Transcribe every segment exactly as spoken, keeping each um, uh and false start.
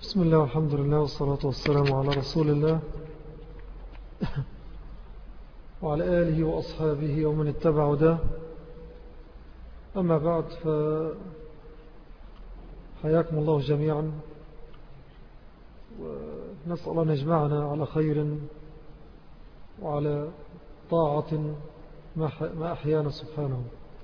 بسم الله والحمد لله والصلاة والسلام على رسول الله وعلى آله وأصحابه ومن اتبع ده. أما بعد، فحياكم الله جميعا، ونسأل الله أن يجمعنا على خير وعلى طاعة ما أحيانا سبحانه.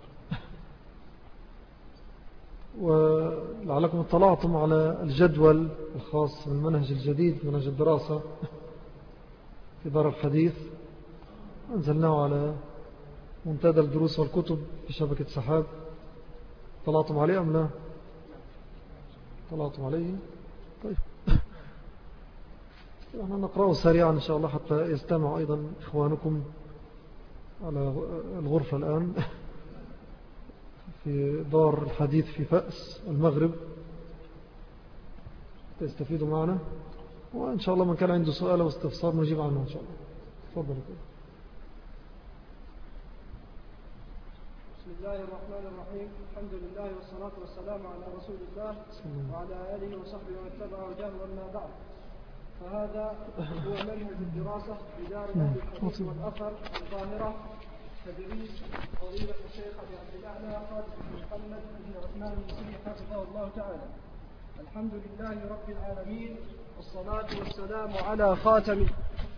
ولعلكم اطلعتم على الجدول الخاص بالمنهج الجديد، منهج الدراسة في دار الحديث، أنزلناه على منتدى الدروس والكتب في شبكة سحاب. طلعتم عليه أم لا؟ طلعتم عليه؟ طيب احنا نقرأه سريعا إن شاء الله حتى يستمع أيضا إخوانكم على الغرفة الآن في دار الحديث في فأس المغرب، تستفيدوا معنا، وإن شاء الله من كان عنده سؤال أو استفسار نجيب عنه إن شاء الله. تفضل. بسم الله الرحمن الرحيم. الحمد لله والصلاة والسلام على رسول الله وعلى آله وصحبه ومن اتبع هداه، وما بعد، فهذا هو منهج الدراسة في دار أهل الحديث والأثر القاهرة، تدريس فضيلة الشيخ أبي عبد الأعلى خالد بن محمد بن عثمان المصري حفظه الله تعالى. الحمد لله رب العالمين، والصلاة والسلام على خاتم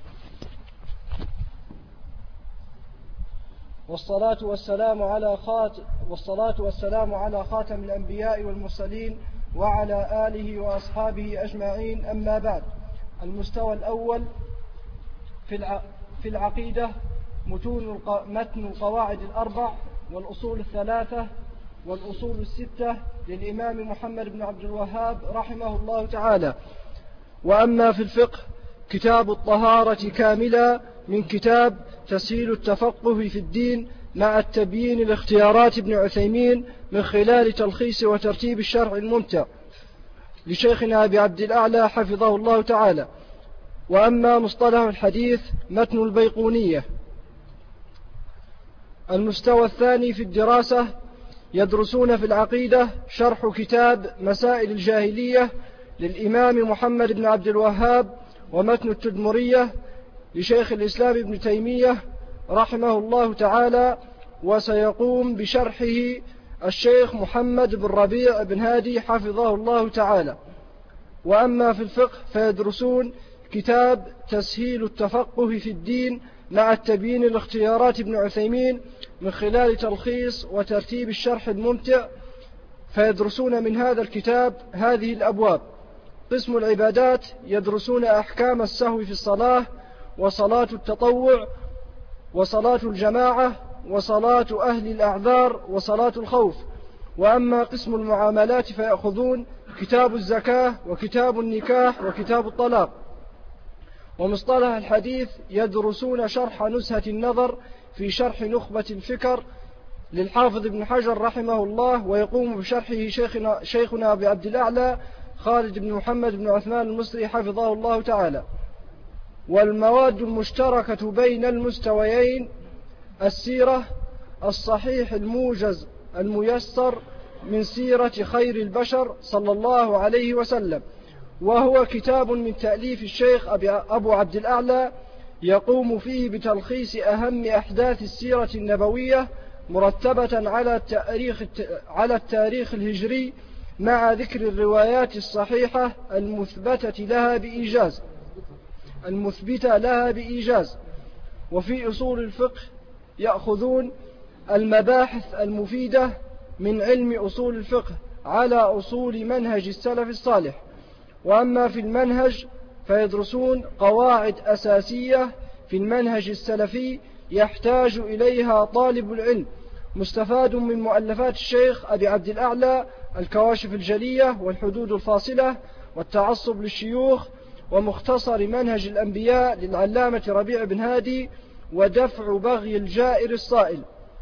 والصلاة والسلام على خاتم والصلاة والسلام على خاتم الأنبياء والمرسلين وعلى آله وأصحابه أجمعين. أما بعد، المستوى الأول في في العقيدة متون متن القواعد الأربع والأصول الثلاثة والأصول الستة للإمام محمد بن عبد الوهاب رحمه الله تعالى. وأما في الفقه كتاب الطهارة كاملا من كتاب تسهيل التفقه في الدين مع التبيين لاختيارات ابن عثيمين من خلال تلخيص وترتيب الشرع الممتع لشيخنا أبي عبد الأعلى حفظه الله تعالى. وأما مصطلح الحديث متن البيقونية. المستوى الثاني في الدراسة يدرسون في العقيدة شرح كتاب مسائل الجاهلية للإمام محمد بن عبد الوهاب، ومتن التدمرية لشيخ الإسلام ابن تيمية رحمه الله تعالى، وسيقوم بشرحه الشيخ محمد بن ربيع بن هادي حفظه الله تعالى. وأما في الفقه فيدرسون كتاب تسهيل التفقه في الدين مع التبيين لاختيارات ابن عثيمين من خلال تلخيص وترتيب الشرح الممتع، فيدرسون من هذا الكتاب هذه الأبواب. قسم العبادات يدرسون أحكام السهو في الصلاة، وصلاة التطوع، وصلاة الجماعة، وصلاة أهل الأعذار، وصلاة الخوف. وأما قسم المعاملات فيأخذون كتاب الزكاة وكتاب النكاح وكتاب الطلاق. ومصطلح الحديث يدرسون شرح نزهة النظر في شرح نخبة الفكر للحافظ ابن حجر رحمه الله، ويقوم بشرحه شيخنا, شيخنا أبي عبد الأعلى خالد بن محمد بن عثمان المصري حفظه الله تعالى. والمواد المشتركة بين المستويين السيرة الصحيح الموجز الميسر من سيرة خير البشر صلى الله عليه وسلم، وهو كتاب من تأليف الشيخ أبو عبد الأعلى يقوم فيه بتلخيص أهم أحداث السيرة النبوية مرتبة على التاريخ, على التاريخ الهجري، مع ذكر الروايات الصحيحة المثبتة لها بإيجاز المثبتة لها بإيجاز. وفي أصول الفقه يأخذون المباحث المفيدة من علم أصول الفقه على أصول منهج السلف الصالح. وأما في المنهج فيدرسون قواعد أساسية في المنهج السلفي يحتاج إليها طالب العلم، مستفاد من مؤلفات الشيخ أبي عبد الأعلى الكواشف الجلية والحدود الفاصلة والتعصب للشيوخ، ومختصر منهج الأنبياء للعلامة ربيع بن هادي، ودفع بغي الجائر الصائل.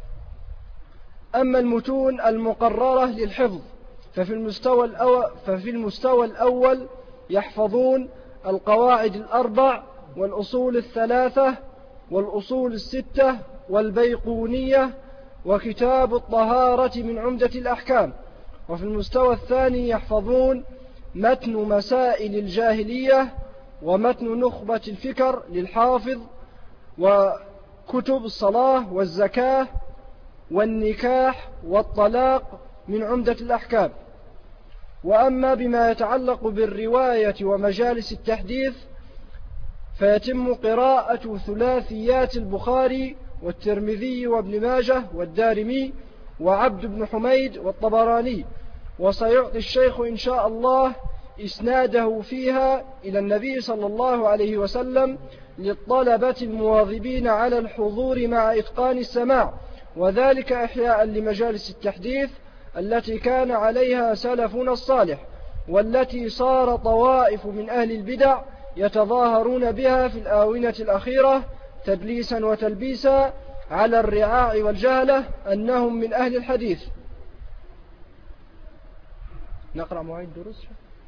أما المتون المقررة للحفظ ففي المستوى الأول, ففي المستوى الأول يحفظون القواعد الأربع والأصول الثلاثة والأصول الستة والبيقونية وكتاب الطهارة من عمدة الأحكام. وفي المستوى الثاني يحفظون متن مسائل الجاهلية ومتن نخبة الفكر للحافظ، وكتب الصلاة والزكاة والنكاح والطلاق من عمدة الأحكام. وأما بما يتعلق بالرواية ومجالس التحديث فيتم قراءة ثلاثيات البخاري والترمذي وابن ماجه والدارمي وعبد بن حميد والطبراني، وسيعطي الشيخ إن شاء الله إسناده فيها إلى النبي صلى الله عليه وسلم للطلبة المواظبين على الحضور مع إتقان السماع، وذلك إحياء لمجالس التحديث التي كان عليها سلفنا الصالح، والتي صار طوائف من أهل البدع يتظاهرون بها في الآونة الأخيرة تدليسا وتلبيسا على الرعاع والجهلة أنهم من أهل الحديث. نقرأ مواعيد الدروس.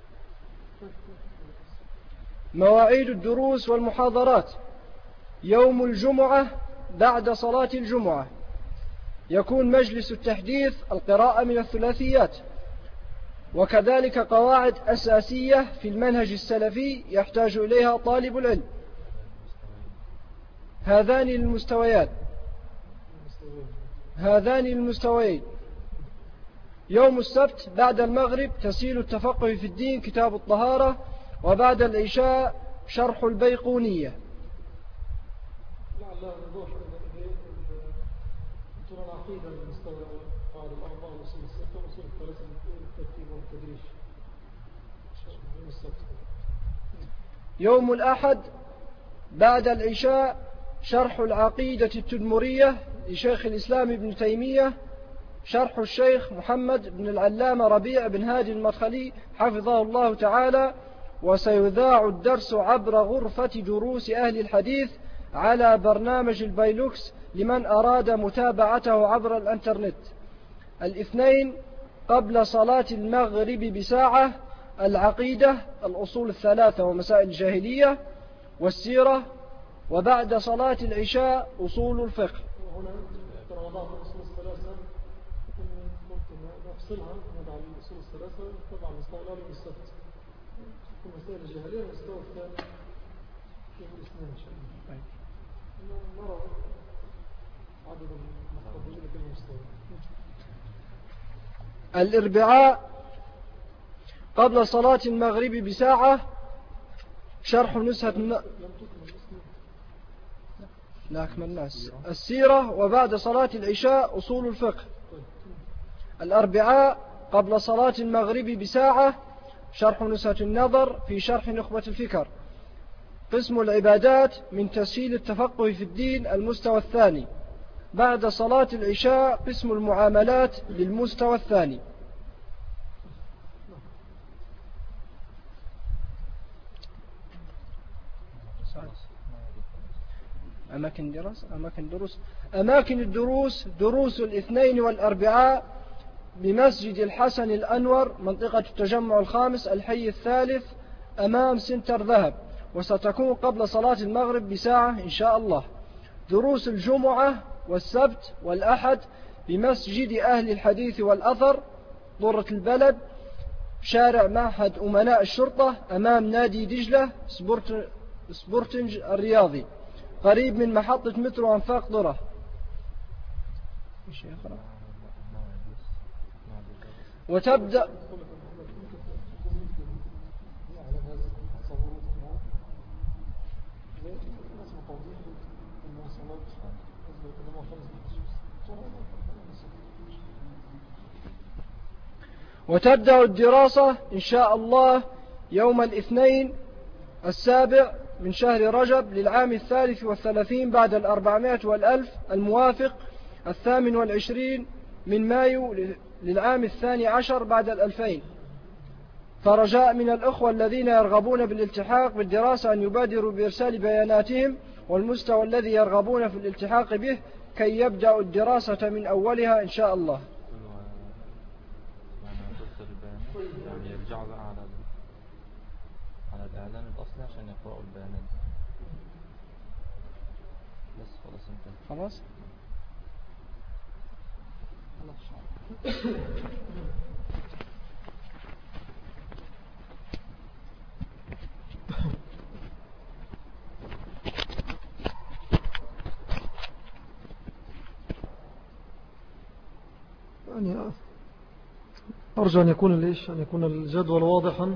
مواعيد الدروس والمحاضرات: يوم الجمعة بعد صلاة الجمعة يكون مجلس التحديث القراءة من الثلاثيات، وكذلك قواعد أساسية في المنهج السلفي يحتاج إليها طالب العلم. هذان المستويات هذان المستويين. يوم السبت بعد المغرب تسهيل التفقه في الدين كتاب الطهارة، وبعد العشاء شرح البيقونية. لعل نضاف طول العقيدة المستوى قاعدة الأربعة وصول الستة وصول الثلاثة الترتيب والتدريج. يوم السبت. يوم الأحد بعد العشاء شرح العقيدة التدمرية لشيخ الإسلام ابن تيمية، شرح الشيخ محمد بن العلامة ربيع بن هادي المدخلي حفظه الله تعالى. وسيذاع الدرس عبر غرفة دروس أهل الحديث على برنامج البايلوكس لمن أراد متابعته عبر الانترنت. الاثنين قبل صلاة المغرب بساعة العقيدة الأصول الثلاثة ومسائل الجاهلية والسيرة، وبعد صلاة العشاء أصول الفقه. وهنا ترى وضعت الأصول الثلاثة ممكن نفصلها نضع الأصول الثلاثة طبعا مستوى الأول والسبت في مسائل الجاهلية، المستوى الثاني يوم الاثنين إن شاء الله. نرى عدد المحتضرين في المستوى. الأربعاء قبل صلاة المغرب بساعة شرح نزهة الن... لا أكملناش السيرة، وبعد صلاة العشاء أصول الفقه. الأربعاء قبل صلاة المغرب بساعة شرح نزهة النظر في شرح نخبة الفكر. قسم العبادات من تسهيل التفقه في الدين المستوى الثاني. بعد صلاة العشاء قسم المعاملات للمستوى الثاني. أماكن دراسة أماكن دروس أماكن الدروس: دروس الاثنين والأربعاء بمسجد الحسن الأنور منطقة التجمع الخامس الحي الثالث أمام سنتر ذهب، وستكون قبل صلاة المغرب بساعة إن شاء الله. دروس الجمعة والسبت والأحد بمسجد أهل الحديث والأثر ضرة البلد شارع معهد أمناء الشرطة أمام نادي دجلة سبورتنج الرياضي قريب من محطة مترو أنفاق ضرة. وتبدأ وتبدأ الدراسة إن شاء الله يوم الاثنين السابع من شهر رجب للعام الثالث والثلاثين بعد الأربعمائة والألف الموافق الثامن والعشرين من مايو للعام الثاني عشر بعد الألفين. فرجاء من الأخوة الذين يرغبون بالالتحاق بالدراسة أن يبادروا بإرسال بياناتهم والمستوى الذي يرغبون في الالتحاق به كي يبدأوا الدراسة من أولها إن شاء الله. يعني يرجعوا بقى على على الإعلان الأصلي عشان يقرأوا البيانات. بس خلاص انتهى. خلاص. يعني أرجو أن يكون ليش أن يكون الجدول واضحا.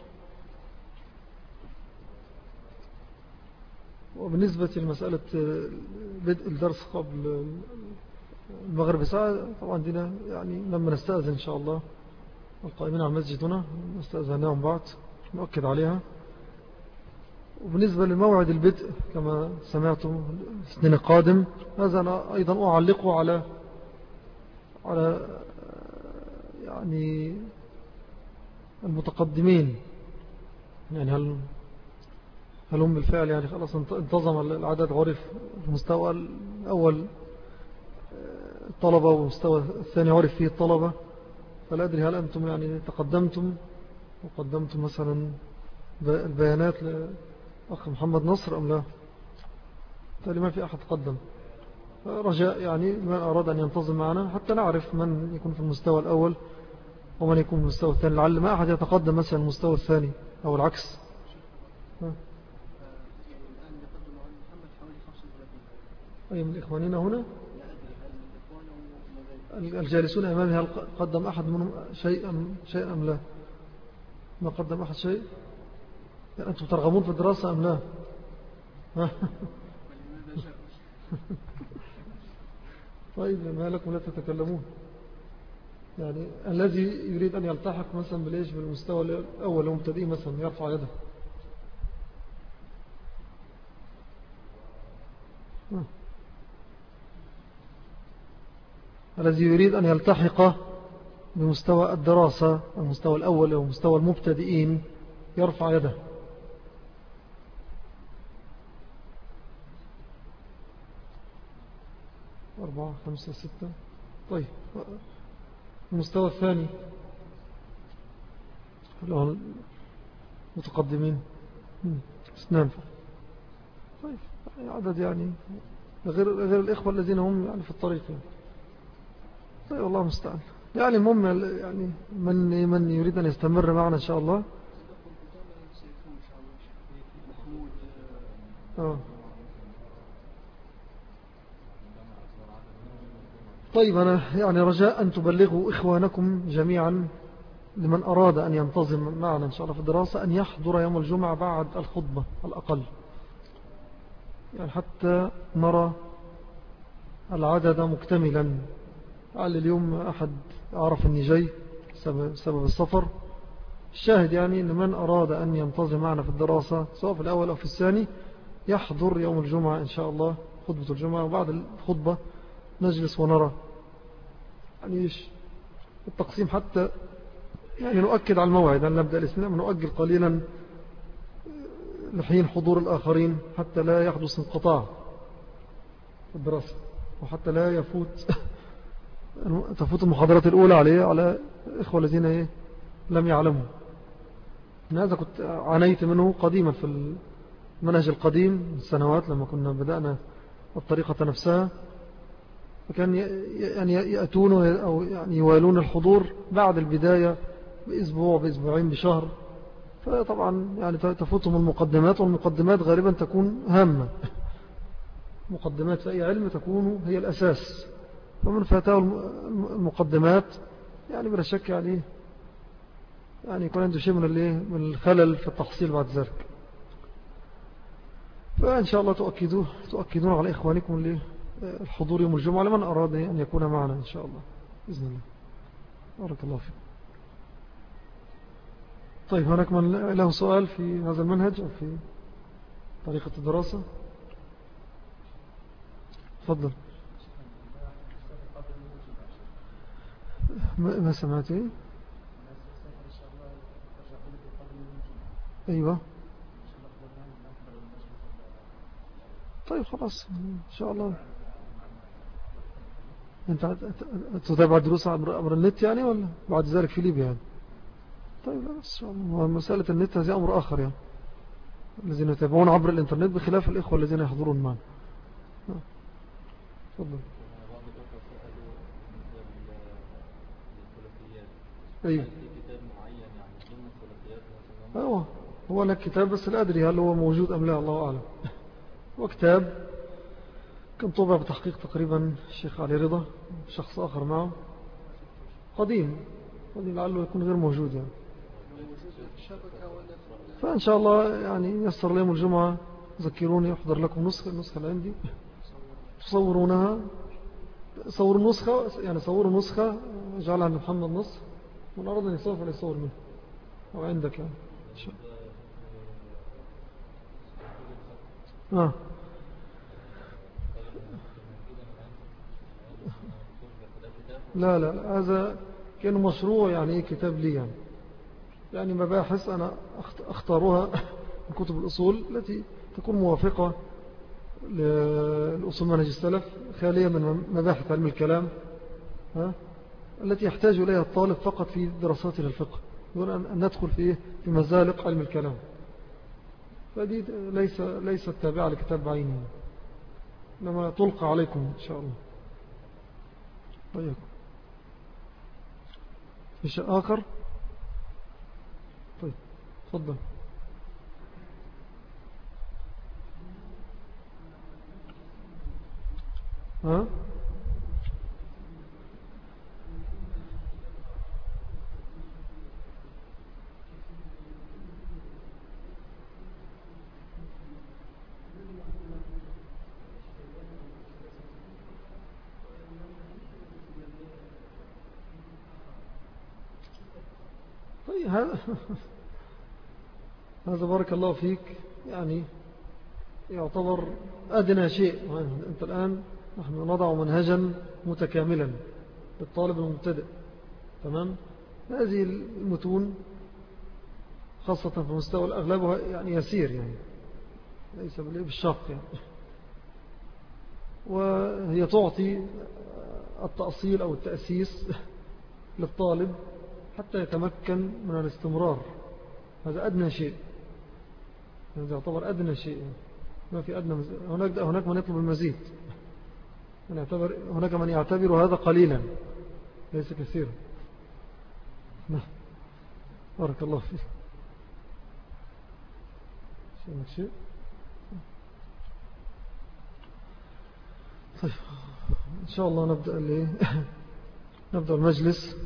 وبالنسبة لمسألة بدء الدرس قبل المغرب ساعة، طبعا دينا يعني لما نستأذن إن شاء الله القائمين على المسجد هنا نستأذنهم بعد نؤكد عليها. وبالنسبة لموعد البدء كما سمعتم الاثنين القادم، هذا أنا أيضا أعلقه على على يعني المتقدمين. يعني هل هل هم بالفعل يعني خلاص انتظم العدد، عرف المستوى الأول الطلبة والمستوى الثاني عرف فيه الطلبة، فلا أدري هل أنتم يعني تقدمتم وقدمتم مثلا البيانات لأخ محمد نصر أم لا؟ تالي ما في أحد قدم. رجاء يعني من أراد أن ينتظم معنا حتى نعرف من يكون في المستوى الأول ومن يكون في المستوى الثاني، لعل ما أحد يتقدم مثلا المستوى الثاني أو العكس. أي من إخواننا هنا الجالسون أمامي هل قدم أحد منهم شيئا شيئا أم لا؟ ما قدم أحد شيء؟ يعني أنتم ترغبون في الدراسة أم لا؟ طيب ما لكم لا تتكلمون؟ يعني الذي يريد أن يلتحق مثلا بالإيش بالمستوى الأول ومبتدئ مثلا يرفع يده. الذي يريد أن يلتحق بمستوى الدراسة المستوى الأول أو مستوى المبتدئين يرفع يده. أربعة خمسة ستة. طيب المستوى الثاني المتقدمين اثنان. طيب عدد يعني غير غير الإخوة الذين هم يعني في الطريق يعني. طيب والله مستعان. يعني المهم يعني من من يريد أن يستمر معنا إن شاء الله. آه. طيب أنا يعني رجاء أن تبلغوا إخوانكم جميعا لمن أراد أن ينتظم معنا إن شاء الله في الدراسة أن يحضر يوم الجمعة بعد الخطبة على الأقل، يعني حتى نرى العدد مكتملا. على اليوم أحد أعرف أني جاي بسبب السفر. الشاهد يعني أن من أراد أن ينتظم معنا في الدراسة سواء في الأول أو في الثاني يحضر يوم الجمعة إن شاء الله خطبة الجمعة، وبعد الخطبة نجلس ونرى يعني إيش التقسيم حتى يعني نؤكد على الموعد أن نبدأ الاثنين، نؤجل قليلا لحين حضور الآخرين حتى لا يحدث انقطاع في الدراسة، وحتى لا يفوت تفوت المحاضرات الأولى عليه على إخوة الذين لم يعلموا. هذا كنت عانيت منه قديما في المنهج القديم السنوات لما كنا بدأنا الطريقة نفسها، فكان يعني يأتون أو يعني يوالون الحضور بعد البداية بأسبوع بأسبوعين بشهر، فطبعا يعني تفوتهم المقدمات، والمقدمات غالبا تكون هامة. مقدمات في أي علم تكون هي الأساس، ومن فاتاه المقدمات يعني بلا شك يعني يعني يكون عنده شيء من من الخلل في التحصيل بعد ذلك. فإن شاء الله تؤكدوا تؤكدون على إخوانكم للحضور يوم الجمعة لمن أراد أن يكون معنا إن شاء الله بإذن الله. بارك الله فيكم. طيب هناك من له سؤال في هذا المنهج أو في طريقة الدراسة؟ تفضل. ما سمعت ايه؟ ايوه طيب خلاص ان شاء الله. انت تتابع دروس عبر النت يعني ولا بعد ذلك في ليبيا يعني؟ طيب لا بس مسألة النت هذه امر اخر يعني، الذين يتابعون عبر الانترنت بخلاف الاخوة الذين يحضرون معنا. تفضل. أيوة. أيوة هو لك كتاب بس لا أدري هل هو موجود أم لا، الله أعلم. هو كتاب كان طبع بتحقيق تقريبا الشيخ علي رضا، شخص آخر معه. قديم قديم لعله يكون غير موجود يعني. فإن شاء الله يعني يسر لي يوم الجمعة ذكروني أحضر لكم نسخة النسخة اللي عندي تصورونها. صوروا نسخة يعني صوروا نسخة جعل عند محمد نصر من أرض أن يصور فليصور منه أو عندك يعني. آه. لا لا هذا كان مشروع يعني إيه كتاب لي يعني يعني مباحث أنا أختارها من كتب الأصول التي تكون موافقة لأصول منهج السلف خالية من مباحث علم الكلام ها التي يحتاج إليها الطالب فقط في دراسات الفقه دون أن ندخل في في مزالق علم الكلام. فدي ليس ليست تابعة لكتاب بعينه إنما تلقى عليكم إن شاء الله. طيب في شيء آخر؟ طيب تفضل. ها طيب هذا هذا بارك الله فيك يعني يعتبر أدنى شيء. أنت الآن نحن نضع منهجا متكاملا للطالب المبتدئ تمام. هذه المتون خاصة في مستوى الأغلب يعني يسير يعني ليس بالشاق يعني وهي تعطي التأصيل أو التأسيس للطالب حتى يتمكن من الاستمرار. هذا أدنى شيء هذا يعتبر أدنى شيء ما في أدنى مز... هناك هناك من يطلب المزيد من يعتبر هناك من يعتبر هذا قليلا ليس كثيرا. نعم بارك الله فيك. شيء شيء طيب إن شاء الله نبدأ اللي نبدأ المجلس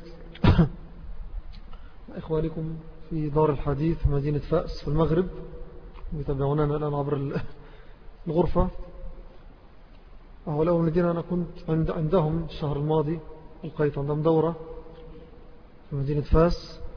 إخوانكم في دار الحديث مدينة فأس في المغرب يتابعوننا الآن عبر الغرفة. أهؤلاء الذين أنا كنت عند عندهم الشهر الماضي ألقيت عندهم دورة في مدينة فاس